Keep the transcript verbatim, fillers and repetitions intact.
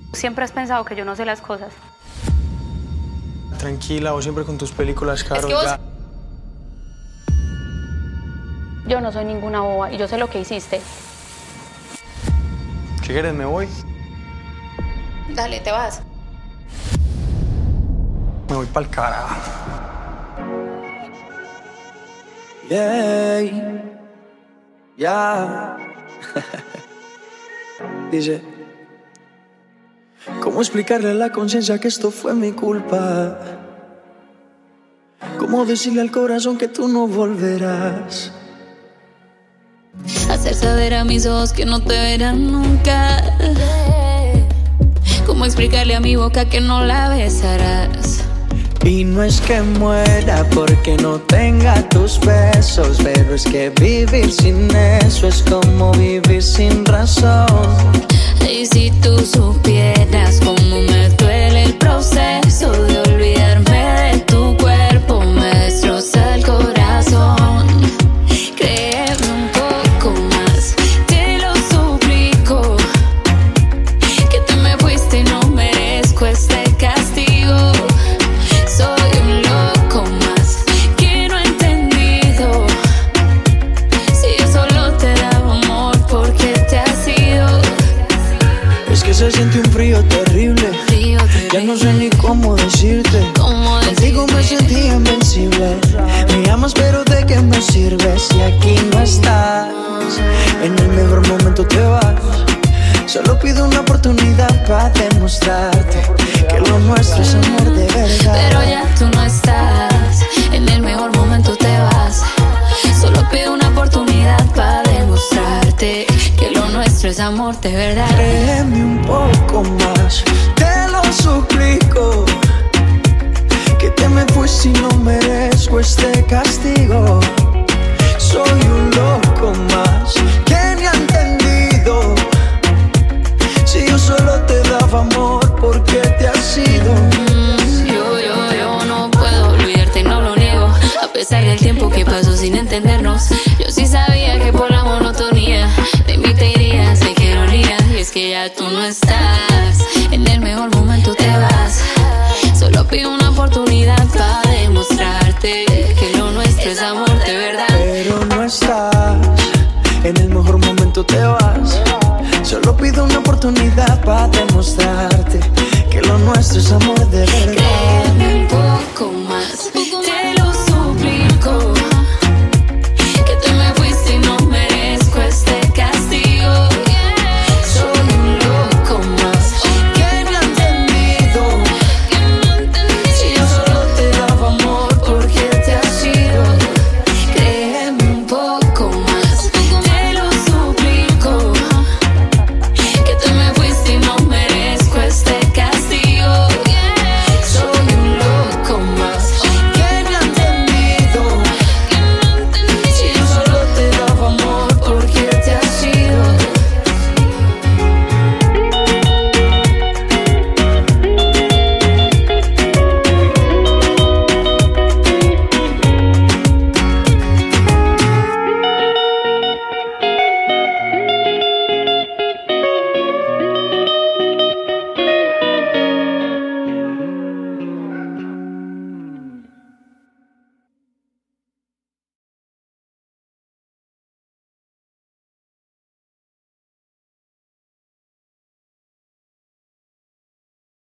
Siempre has pensado que yo no sé las cosas. Tranquila, vos siempre con tus películas, Caro. Es que vos... ya. Yo no soy ninguna boba y yo sé lo que hiciste. ¿Qué quieres? ¿Me voy? Dale, te vas. Me voy pa'l carajo. Yeah, yeah. Dice, ¿cómo explicarle a la conciencia que esto fue mi culpa? ¿Cómo decirle al corazón que tú no volverás? Hacer saber a mis ojos que no te verán nunca. ¿Cómo explicarle a mi boca que no la besarás? Y no es que muera porque no tenga tus besos, pero es que vivir sin eso es como vivir sin razón. Y si tú supieras cómo me duele el proceso de olvidarme de tu cuerpo, me destroza el corazón. Créeme un poco más, te lo suplico, que te me fuiste y no merezco este castigo. Soy un loco más que no he entendido. Si yo solo te daba amor, ¿por qué te has ido? Es que se siente un frío terrible, Frío terrible. ya no sé ni cómo decirte. ¿Cómo Contigo me decirte? sentí invencible. Me amas pero ¿de qué me sirves si aquí no estás? En el mejor momento te vas. Solo pido una oportunidad para demostrarte que lo nuestro es amor de verdad. Pero ya tú no estás, en el mejor momento te vas. Solo pido una oportunidad para demostrarte que lo nuestro es amor de verdad. Créeme un poco más, te lo suplico, que te me fuiste y no merezco este castigo. Soy un loco más que ni ha entendido. Si yo solo te daba amor, ¿por qué te has ido? Mm, yo, yo, yo no puedo olvidarte, no lo niego. A pesar del tiempo que pasó sin entendernos, yo sí sabía que por la monotonía de mí te irías de que ironía. Y es que ya tú no estás, en el mejor momento te vas. Solo pido una oportunidad para demostrarte que lo nuestro es amor de verdad. Pero no estás, en el mejor momento te vas. Solo pido una oportunidad para demostrarte que lo nuestro es amor de verdad. Créeme un poco más,